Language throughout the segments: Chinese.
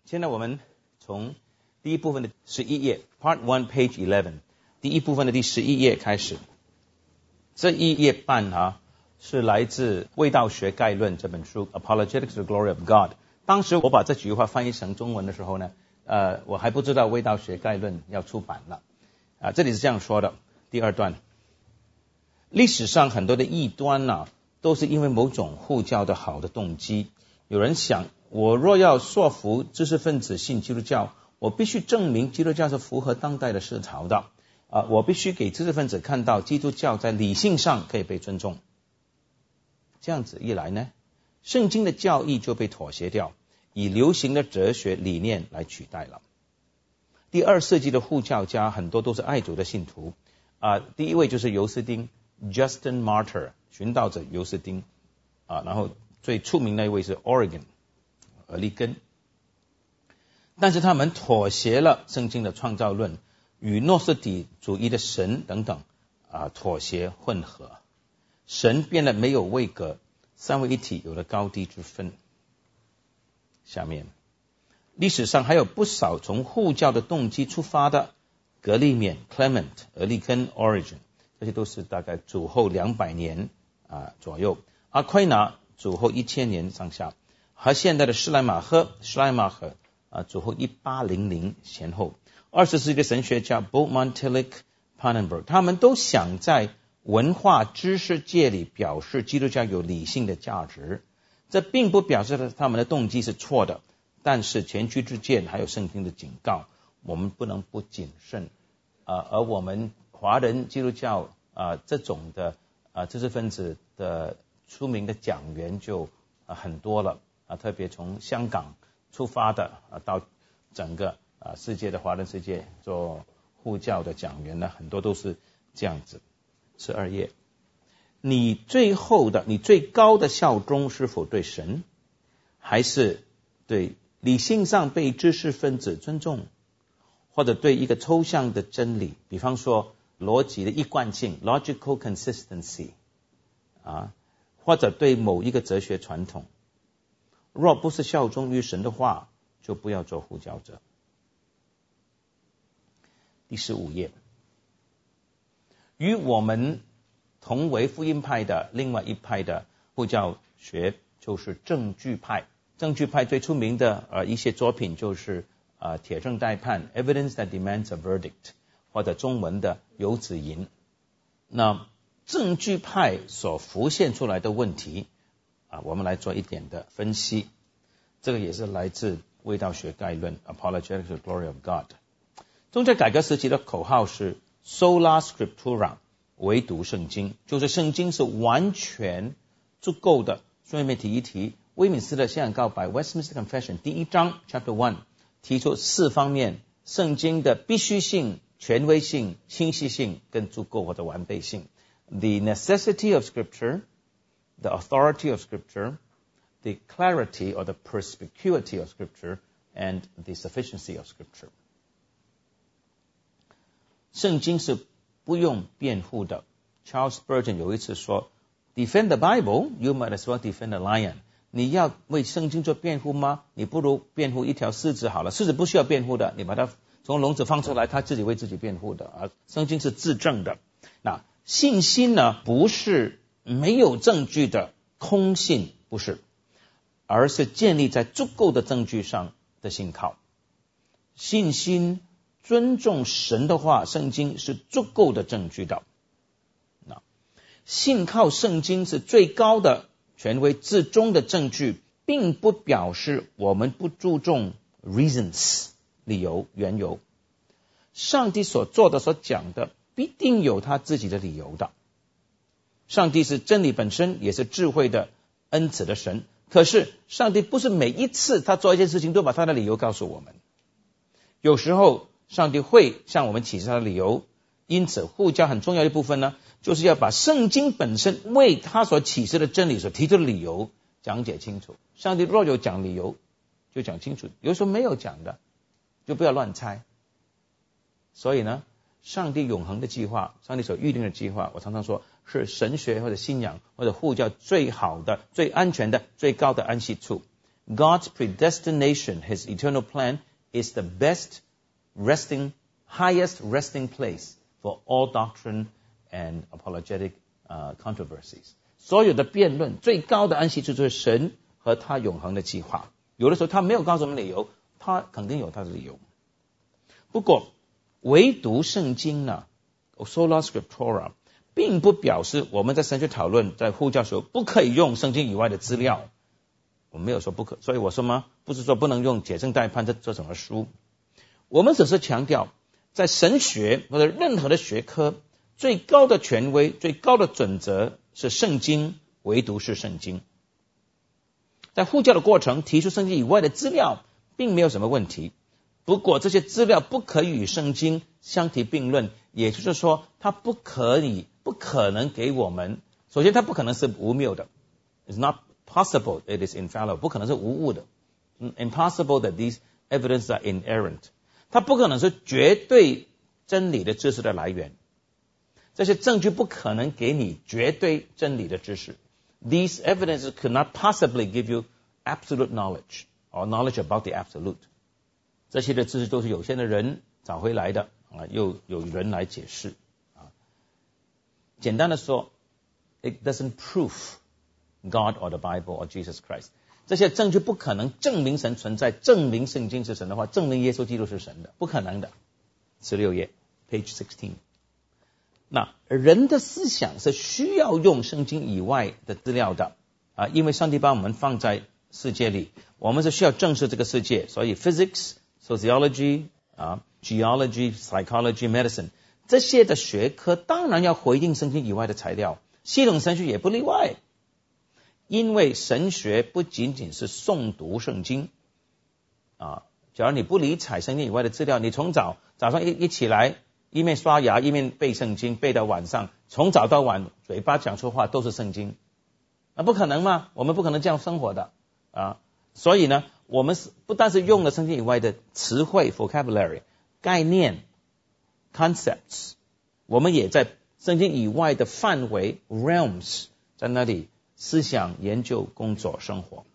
现在我们从第一部分的11页 Part 1 Page 11第一部分的第11页开始。这1页半是来自《卫道学概论》这本书 Apologetics of the Glory of God。 当时我把这几句话翻译成中文的时候呢，我还不知道《卫道学概论》要出版了。这里是这样说的，第二段，历史上很多的异端都是因为某种护教的好的动机。有人想，我若要说服知识分子信基督教，我必须证明基督教是符合当代的思潮的。我必须给知识分子看到基督教在理性上可以被尊重。这样子一来呢，圣经的教义就被妥协掉，以流行的哲学理念来取代了。第2世纪的护教家很多都是爱主的信徒。第一位就是尤斯丁 Justin Martyr 寻道者尤斯丁然后最出名的一位是 Origen 俄利根。但是他们妥协了圣经的创造论，与诺斯底主义的神等等妥协混合，神变得没有位格，三位一体有了高低之分。下面历史上还有不少从护教的动机出发的，格利勉 Clement 俄利根 Origen， 这些都是大概主后200年左右，阿奎那主后1000年上下，和现代的施莱马赫主后1800前后。20世纪的神学家 Bultmann Tillich Pannenberg， 他们都想在文化知识界里表示基督教有理性的价值。这并不表示他们的动机是错的，但是前驱之剑还有圣经的警告，我们不能不谨慎。而我们华人基督教这种的知识分子的出名的讲员就很多了特别从香港出发的到整个世界的华人世界做护教的讲员呢，很多都是这样子。12页，你最高的效忠是否对神，还是对理性上被知识分子尊重，或者对一个抽象的真理，比方说逻辑的一贯性 logical consistency或者对某一个哲学传统？若不是效忠于神的话，就不要做护教者。第15页，与我们同为福音派的另外一派的护教学就是证据派。证据派最出名的一些作品就是铁证待判 Evidence that demands a verdict， 或者中文的游子吟。那证据派所浮现出来的问题我们来做一点的分析。这个也是来自卫道学概论 Apologetics of the Glory of God。 宗教改革时期的口号是 Sola Scriptura， 唯独圣经，就是圣经是完全足够的。顺便提一提威敏斯特信仰告白 Westminster Confession 第1章 Chapter 1提出4方面圣经的必须性、权威性、清晰性跟足够或者完备性。 The necessity of Scripture, the authority of Scripture, the clarity or the perspicuity of Scripture, and the sufficiency of Scripture。 圣经是不用辩护的。 Charles Spurgeon 有一次说 Defend the Bible, you might as well defend a lion。 你要为圣经做辩护吗？你不如辩护一条狮子好了。狮子不需要辩护的，你把它从笼子放出来，它自己为自己辩护的圣经是自证的。那信心呢，不是没有证据的空信，不是，而是建立在足够的证据上的信靠。信心尊重神的话，圣经是足够的证据的。信靠圣经是最高的权威至终的证据，并不表示我们不注重 reasons 理由缘由。上帝所做的所讲的必定有他自己的理由的。上帝是真理本身，也是智慧的恩赐的神。可是上帝不是每一次他做一件事情都把他的理由告诉我们，有时候上帝会向我们启示他的理由。因此护教很重要的一部分呢，就是要把圣经本身为他所启示的真理所提出的理由讲解清楚。上帝若有讲理由就讲清楚，有时候没有讲的就不要乱猜。所以呢，上帝永恒的计划，上帝所预定的计划，我常常说是神学或者信仰或者护教最好的、最安全的、最高的安息处。 God's predestination, His eternal plan, is the highest resting place for all doctrine and apologetic controversies. 所有的辩论最高的安息就是神和他永恒的计划。有的时候他没有告诉我们理由，他肯定有他的理由。不过唯独圣经呢 Sola Scriptura 并不表示我们在神学讨论在呼叫时候不可以用圣经以外的资料。我没有说不可，所以我说吗？不是说不能用解证待判这种的书。我们只是强调在神学或者任何的学科最高的权威最高的准则是圣经，唯独是圣经。在呼叫的过程提出圣经以外的资料并没有什么问题，不过这些资料不可以与圣经相提并论，也就是说它不可能给我们，首先它不可能是无谬的， It's not possible it is infallible， 不可能是无误的， Impossible that these evidence are inerrant， 它不可能是绝对真理的知识的来源，这些证据不可能给你绝对真理的知识。These evidences could not possibly give you absolute knowledge or knowledge about the absolute。 这些的知识都是有限的人找回来的又有人来解释简单的说 ，it doesn't prove God or the Bible or Jesus Christ。 这些证据不可能证明神存在，证明圣经是神的话，证明耶稣基督是神的，不可能的。16页 page 16。那人的思想是需要用圣经以外的资料的因为上帝把我们放在世界里，我们是需要正视这个世界，所以 physics、sociology、geology、psychology、medicine 这些的学科当然要回应圣经以外的材料，系统神学也不例外。因为神学不仅仅是诵读圣经假如你不理睬圣经以外的资料，你从早上一起来一面刷牙一面背圣经，背到晚上，从早到晚嘴巴讲出话都是圣经，不可能嘛，我们不可能这样生活的所以呢，我们不但是用了圣经以外的词汇 vocabulary 概念 concepts， 我们也在圣经以外的范围 realms 在那里思想研究工作生活。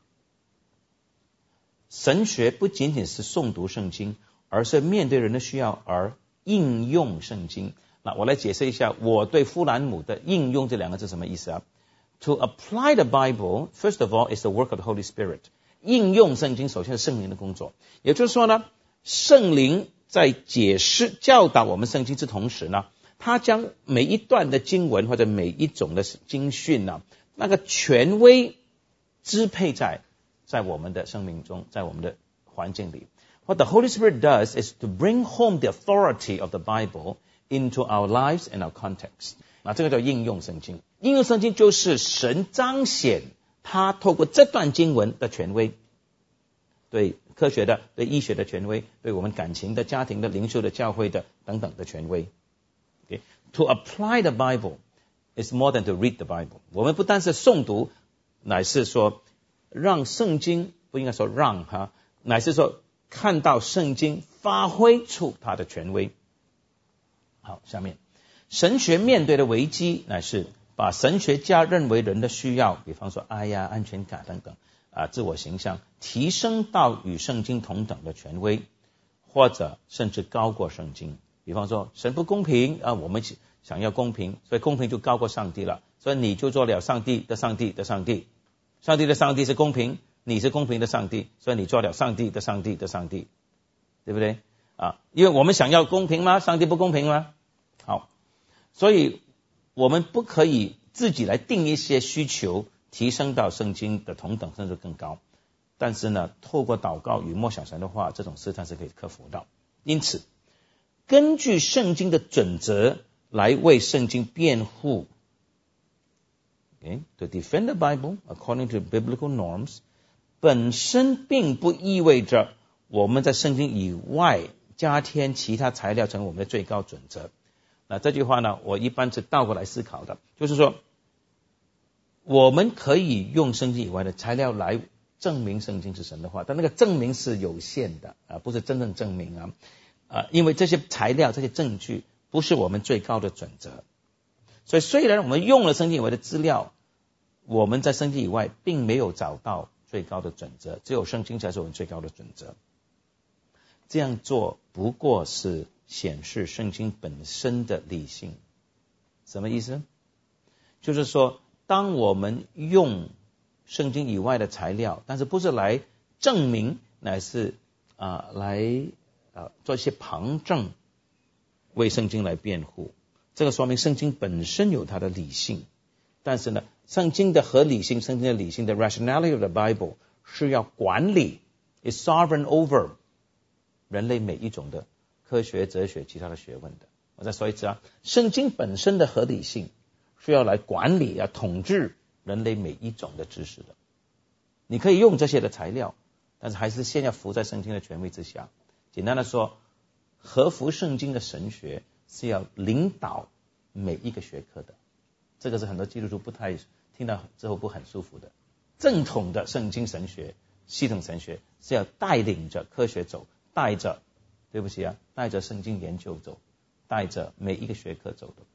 神学不仅仅是诵读圣经，而是面对人的需要而应用圣经。那我来解释一下我对夫兰姆的应用这两个字什么意思To apply the Bible, first of all, is the work of the Holy Spirit。 应用圣经首先是圣灵的工作，也就是说呢，圣灵在解释教导我们圣经之同时呢，他将每一段的经文或者每一种的经训那个权威支配在我们的生命中，在我们的环境里。What the Holy Spirit does is to bring home the authority of the Bible into our lives and our context。 那这个叫应用圣经。应用圣经就是神彰显他透过这段经文的权威，对科学的、对医学的权威，对我们感情的、家庭的、灵修的、教会的等等的权威。To apply the Bible is more than to read the Bible。 我们不单是诵读，乃是说让圣经，不应该说让乃是说看到圣经发挥出它的权威。好，下面神学面对的危机乃是把神学家认为人的需要，比方说爱呀、安全感等等自我形象提升到与圣经同等的权威，或者甚至高过圣经。比方说神不公平我们想要公平，所以公平就高过上帝了，所以你就做了上帝的上帝的上帝，上帝的上帝是公平，你是公平的上帝，所以你做了上帝的上帝的上帝，对不对因为我们想要公平吗？上帝不公平吗？好，所以我们不可以自己来定一些需求提升到圣经的同等甚至更高，但是呢，透过祷告与默想神的话，这种试探是可以克服到。因此根据圣经的准则来为圣经辩护to defend the Bible according to biblical norms 本身并不意味着我们在圣经以外加添其他材料成为我们的最高准则。那这句话呢，我一般是倒过来思考的，就是说我们可以用圣经以外的材料来证明圣经是神的话，但那个证明是有限的不是真正证明因为这些材料这些证据不是我们最高的准则。所以虽然我们用了圣经以外的资料，我们在圣经以外并没有找到最高的准则，只有圣经才是我们最高的准则。这样做不过是显示圣经本身的理性。什么意思？就是说，当我们用圣经以外的材料，但是不是来证明，乃是来做一些旁证，为圣经来辩护，这个说明圣经本身有它的理性。但是呢，圣经的合理性，圣经的理性的 rationality of the Bible 是要管理 is sovereign over 人类每一种的科学、哲学、其他的学问的。我再说一次圣经本身的合理性是要来管理、要统治人类每一种的知识的。你可以用这些的材料，但是还是先要服在圣经的权威之下。简单的说，合乎圣经的神学是要领导每一个学科的。这个是很多基督徒不太听到之后不很舒服的。正统的圣经神学、系统神学是要带领着科学走，带着圣经研究走，带着每一个学科走的。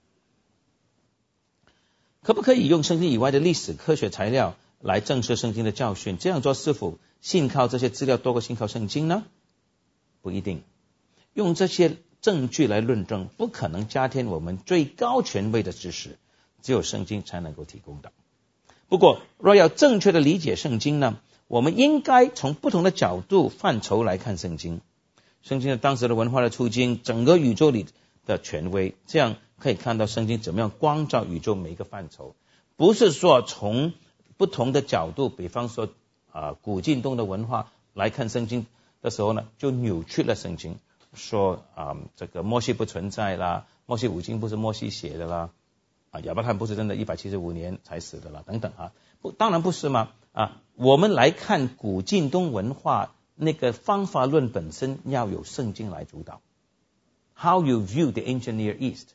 可不可以用圣经以外的历史科学材料来证实圣经的教训？这样做是否信靠这些资料多过信靠圣经呢？不一定。用这些证据来论证，不可能加添我们最高权威的知识，只有圣经才能够提供的。不过，若要正确的理解圣经呢，我们应该从不同的角度范畴来看圣经。圣经的当时的文化的处境，整个宇宙里的权威，这样可以看到圣经怎么样光照宇宙每一个范畴。不是说从不同的角度，比方说古近东的文化来看圣经的时候呢，就扭曲了圣经，说这个摩西不存在啦，摩西五经不是摩西写的啦，亚伯拉罕不是真的175年才死的啦，等等当然不是嘛。我们来看古近东文化，那个方法论本身要有圣经来主导。How you view the ancient Near East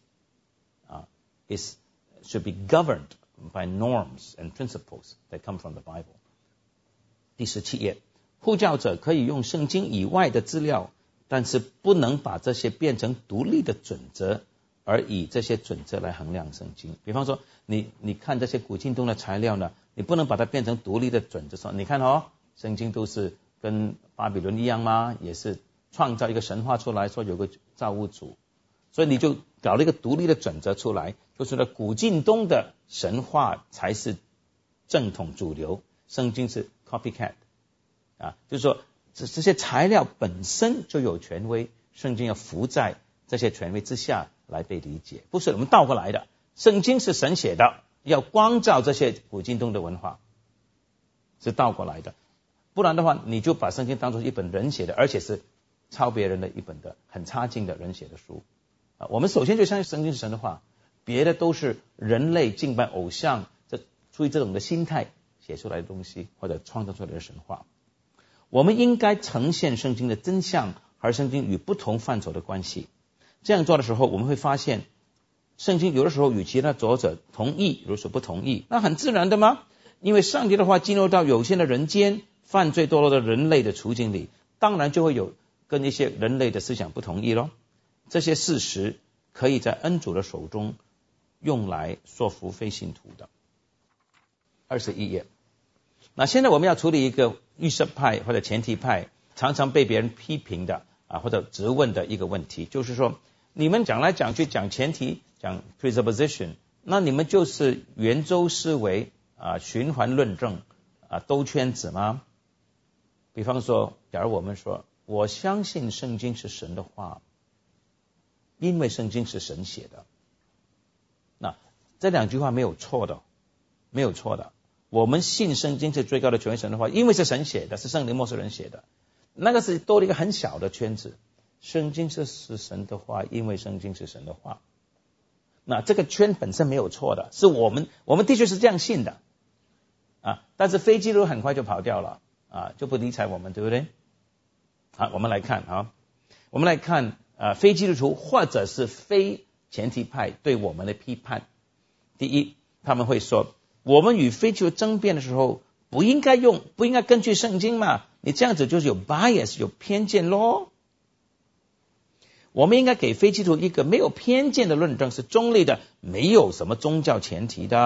should be governed by norms and principles that come from the Bible. 第17页，护教者可以用圣经以外的资料，但是不能把这些变成独立的准则，而以这些准则来衡量圣经。比方说，你看这些古近东的材料呢，你不能把它变成独立的准则，说你看圣经都是跟巴比伦一样吗？也是创造一个神话出来，说有个造物主，所以你就搞了一个独立的准则出来，就是说古近东的神话才是正统主流，圣经是 copycat 就是说这些材料本身就有权威，圣经要服在这些权威之下来被理解，不是我们倒过来的。圣经是神写的，要光照这些古近东的文化，是倒过来的。不然的话，你就把圣经当作一本人写的，而且是抄别人的一本的很差劲的人写的书。我们首先就相信圣经是神的话，别的都是人类敬拜偶像，出于这种的心态写出来的东西，或者创造出来的神话。我们应该呈现圣经的真相和圣经与不同范畴的关系。这样做的时候，我们会发现圣经有的时候与其他作者同意，有的时候不同意，那很自然的吗？因为上帝的话进入到有限的人间，犯罪堕落的人类的处境里，当然就会有跟一些人类的思想不同意咯。这些事实可以在恩主的手中用来说服非信徒的。21页。那现在我们要处理一个预设派或者前提派常常被别人批评的或者质问的一个问题，就是说你们讲来讲去讲前提，讲 presupposition， 那你们就是圆周思维循环论证兜圈子吗？比方说，假如我们说我相信圣经是神的话，因为圣经是神写的，那这两句话没有错的，没有错的。我们信圣经是最高的权威神的话，因为是神写的，是圣灵默示人写的，那个是多了一个很小的圈子。圣经是神的话，因为圣经是神的话，那这个圈本身没有错的，是我们的确是这样信的但是非基督徒很快就跑掉了就不理睬我们，对不对？我们来看非基督徒或者是非前提派对我们的批判。第一，他们会说，我们与非基督徒争辩的时候，不应该根据圣经嘛，你这样子就是有 bias 有偏见咯。我们应该给非基督徒一个没有偏见的论证，是中立的，没有什么宗教前提的。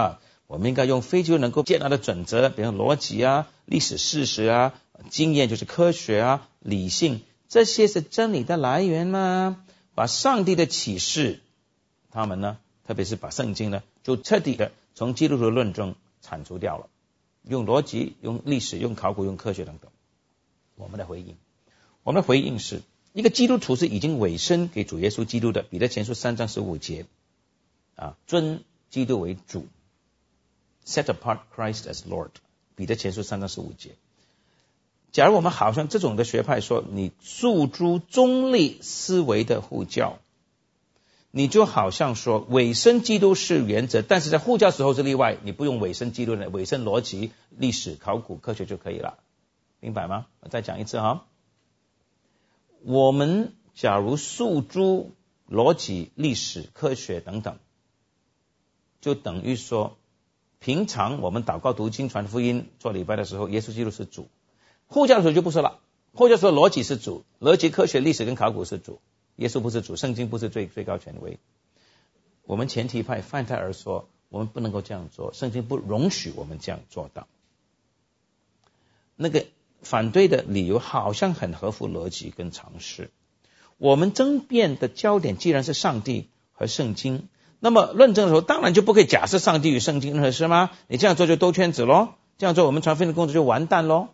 我们应该用非基督能够接纳的准则，比如逻辑啊、历史事实啊、经验就是科学啊、理性，这些是真理的来源吗？把上帝的启示，他们呢，特别是把圣经呢，就彻底的从基督徒的论证铲除掉了，用逻辑、用历史、用考古、用科学等等。我们的回应是一个基督徒是已经委身给主耶稣基督的，彼得前书3章15节尊基督为主， set apart Christ as Lord， 彼得前书3章15节。假如我们好像这种的学派说你诉诸中立思维的护教，你就好像说委身基督是原则，但是在护教时候是例外，你不用委身基督的，委身逻辑、历史、考古、科学就可以了，明白吗？我再讲一次哈，我们假如诉诸逻辑、历史、科学等等，就等于说平常我们祷告、读经、传福音、做礼拜的时候，耶稣基督是主。护教的时候就不是了，护教说逻辑是主，逻辑、科学、历史跟考古是主，耶稣不是主，圣经不是最高权威。我们前提派范泰尔说我们不能够这样做，圣经不容许我们这样做到。那个反对的理由好像很合乎逻辑跟常识。我们争辩的焦点既然是上帝和圣经，那么论证的时候当然就不可以假设上帝与圣经合适吗？你这样做就兜圈子咯，这样做我们传福音的工作就完蛋咯。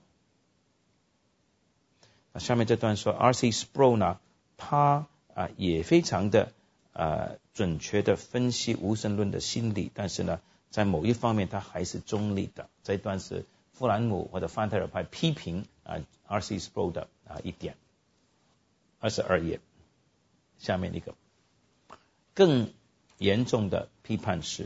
下面这段说 R.C. Sproul 呢，他也非常的准确的分析无神论的心理，但是呢在某一方面他还是中立的。这一段是富兰姆或者范特尔派批评R.C. Sproul 的一点。22页下面一个更严重的批判是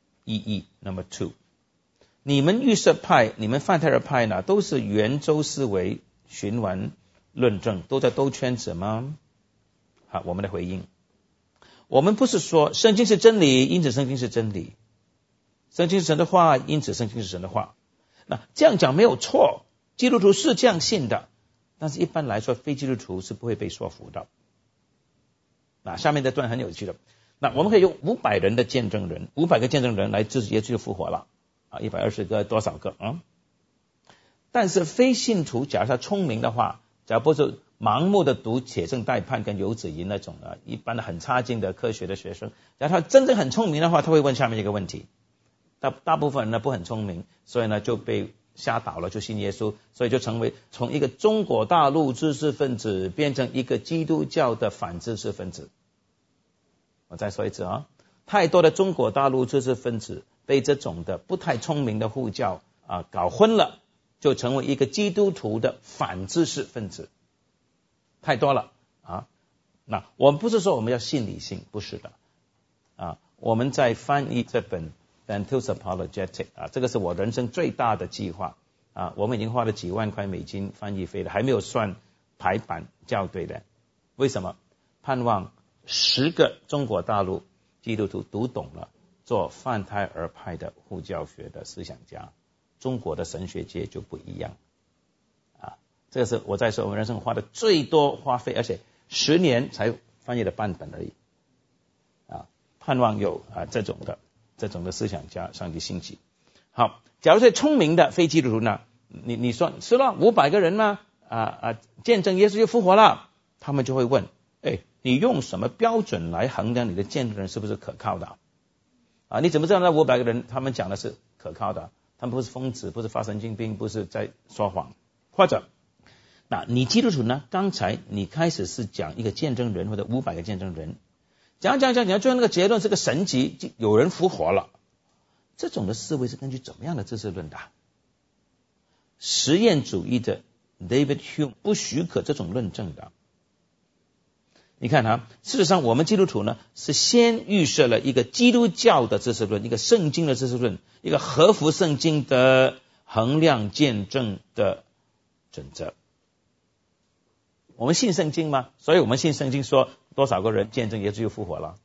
Number 2， 你们预设派、你们范特尔派呢都是圆周思维、循环论证，都在兜圈子吗？好，我们的回应，我们不是说圣经是真理，因此圣经是真理，圣经是神的话，因此圣经是神的话。那这样讲没有错，基督徒是这样信的，但是一般来说非基督徒是不会被说服的。下面这段很有趣的，那我们可以用500人的见证人，500个见证人来支持耶稣复活了120个多少个但是非信徒假如他聪明的话，假如不是盲目的读铁证待判跟游子吟那种一般的很差劲的科学的学生，假如他真正很聪明的话，他会问下面一个问题。大部分人呢不很聪明，所以呢就被吓倒了，就信耶稣，所以就成为从一个中国大陆知识分子变成一个基督教的反知识分子。我再说一次太多的中国大陆知识分子被这种的不太聪明的护教搞昏了，就成为一个基督徒的反知识分子，太多了那我们不是说我们要信理性，不是的我们在翻译这本 Vantil's Apologetic 这个是我人生最大的计划我们已经花了几万块美金翻译费了，还没有算排版校对的。为什么？盼望10个中国大陆基督徒读懂了做范泰尔派的护教学的思想家，中国的神学界就不一样这个是我在说我们人生花的最多花费，而且10年才翻译了半本而已盼望有这种的思想家上帝兴起。好，假如是聪明的非基督徒呢，你说是了500个人吗见证耶稣就复活了，他们就会问你用什么标准来衡量你的见证人是不是可靠的你怎么知道那500个人他们讲的是可靠的？他们不是疯子，不是发神经病，不是在说谎。或者那你基督徒呢，刚才你开始是讲一个见证人或者500个见证人，讲最后那个结论是个神迹，有人复活了。这种的思维是根据怎么样的知识论的？实验主义的 David Hume 不许可这种论证的。你看事实上我们基督徒呢是先预设了一个基督教的知识论，一个圣经的知识论，一个合乎圣经的衡量见证的准则。我们信圣经吗？所以我们信圣经说多少个人见证耶稣又复活了。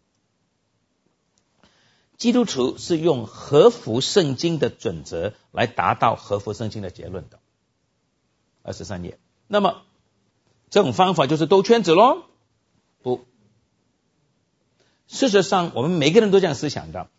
基督徒是用合乎圣经的准则来达到合乎圣经的结论的。23页。那么这种方法就是兜圈子咯？不，事实上我们每个人都这样思想的。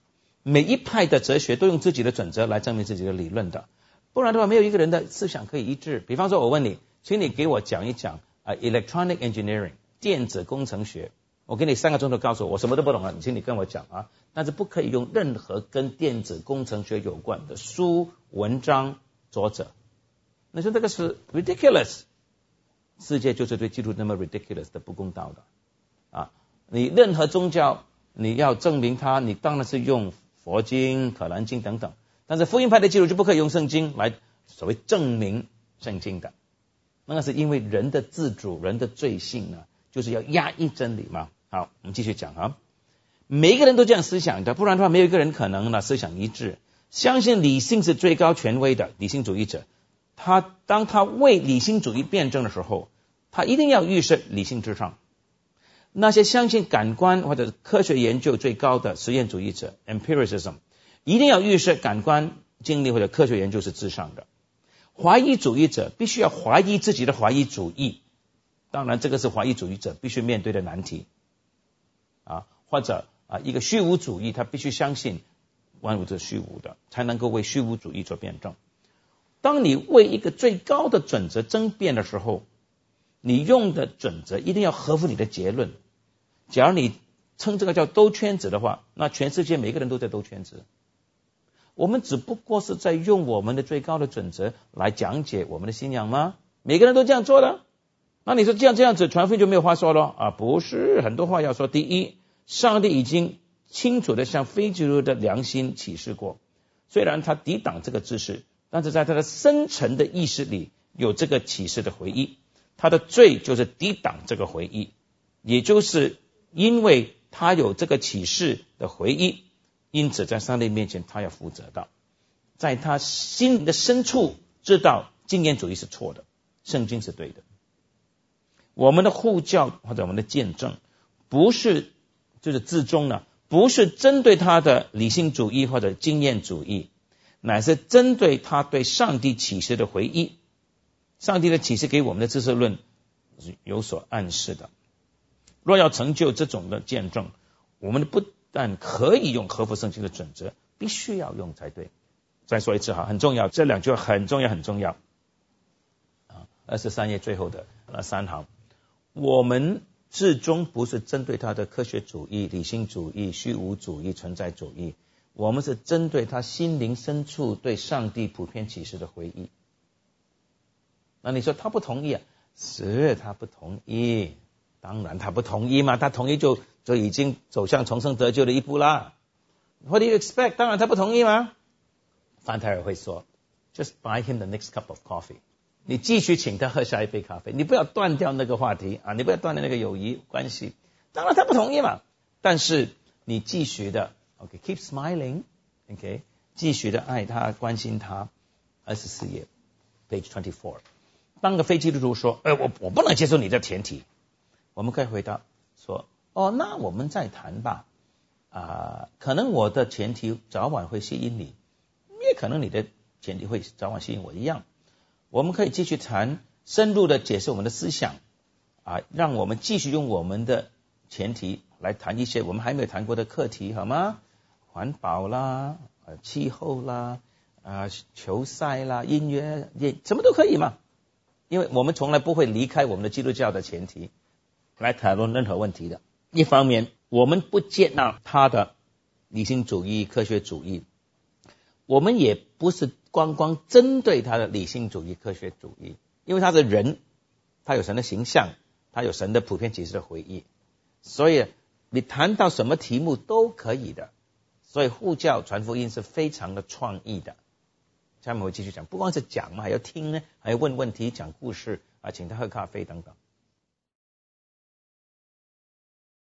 每一派的哲学都用自己的准则来证明自己的理论的，不然的话没有一个人的思想可以一致。比方说我问你，请你给我讲一讲electronic engineering 电子工程学，我给你3个钟头告诉我什么都不懂啊，请你跟我讲啊，但是不可以用任何跟电子工程学有关的书、文章、作者。你说这个是 ridiculous， 世界就是对基督那么 ridiculous 的不公道的啊！你任何宗教你要证明它，你当然是用佛经、可兰经等等，但是福音派的基督就不可以用圣经来所谓证明圣经的，那是因为人的自主、人的罪性呢，就是要压抑真理嘛。好，我们继续讲啊。每一个人都这样思想的，不然的话没有一个人可能呢思想一致。相信理性是最高权威的理性主义者，当他为理性主义辩证的时候，他一定要预设理性至上。那些相信感官或者科学研究最高的实验主义者 empiricism， 一定要预设感官经历或者科学研究是至上的。怀疑主义者必须要怀疑自己的怀疑主义，当然这个是怀疑主义者必须面对的难题啊，或者一个虚无主义，他必须相信万物是虚无的，才能够为虚无主义做辩证。当你为一个最高的准则争辩的时候，你用的准则一定要合乎你的结论。假如你称这个叫兜圈子的话，那全世界每个人都在兜圈子。我们只不过是在用我们的最高的准则来讲解我们的信仰吗？每个人都这样做的？那你说这样子传福音就没有话说了啊？不是，很多话要说。第一，上帝已经清楚的向非基督的良心启示过，虽然他抵挡这个知识，但是在他的深层的意识里有这个启示的回忆，他的罪就是抵挡这个回忆，也就是因为他有这个启示的回忆，因此在上帝面前他要负责的，在他心的深处知道经验主义是错的，圣经是对的。我们的护教或者我们的见证不是就是至终呢，不是针对他的理性主义或者经验主义，乃是针对他对上帝启示的回忆。上帝的启示给我们的知识论是有所暗示的。若要成就这种的见证，我们不但可以用合乎圣经的准则，必须要用才对。再说一次很重要，这2句很重要很重要。23页最后的3行，我们至终不是针对他的科学主义、理性主义、虚无主义、存在主义，我们是针对他心灵深处对上帝普遍启示的回忆。那你说他不同意啊？是他不同意，当然他不同意嘛，他同意就已经走向重生得救的一步啦。What do you expect？ 当然他不同意嘛。范泰尔会说 Just buy him the next cup of coffee， 你继续请他喝下一杯咖啡，你不要断掉那个话题啊，你不要断掉那个友谊关系。当然他不同意嘛，但是你继续的 keep smiling， 继续的爱他关心他。24页 page 24，当个非基督徒说我不能接受你的前提，我们可以回答说那我们再谈吧。可能我的前提早晚会吸引你，也可能你的前提会早晚吸引我一样。我们可以继续谈，深入的解释我们的思想让我们继续用我们的前提来谈一些我们还没有谈过的课题，好吗？环保啦，气候啦，球赛啦，音乐什么都可以嘛。因为我们从来不会离开我们的基督教的前提来讨论任何问题的。一方面我们不接纳他的理性主义、科学主义，我们也不是光针对他的理性主义、科学主义，因为他是人，他有神的形象，他有神的普遍启示的回忆，所以你谈到什么题目都可以的。所以护教传福音是非常的创意的。下面我继续讲，不光是讲嘛，还要听呢，还要问问题、讲故事请他喝咖啡等等。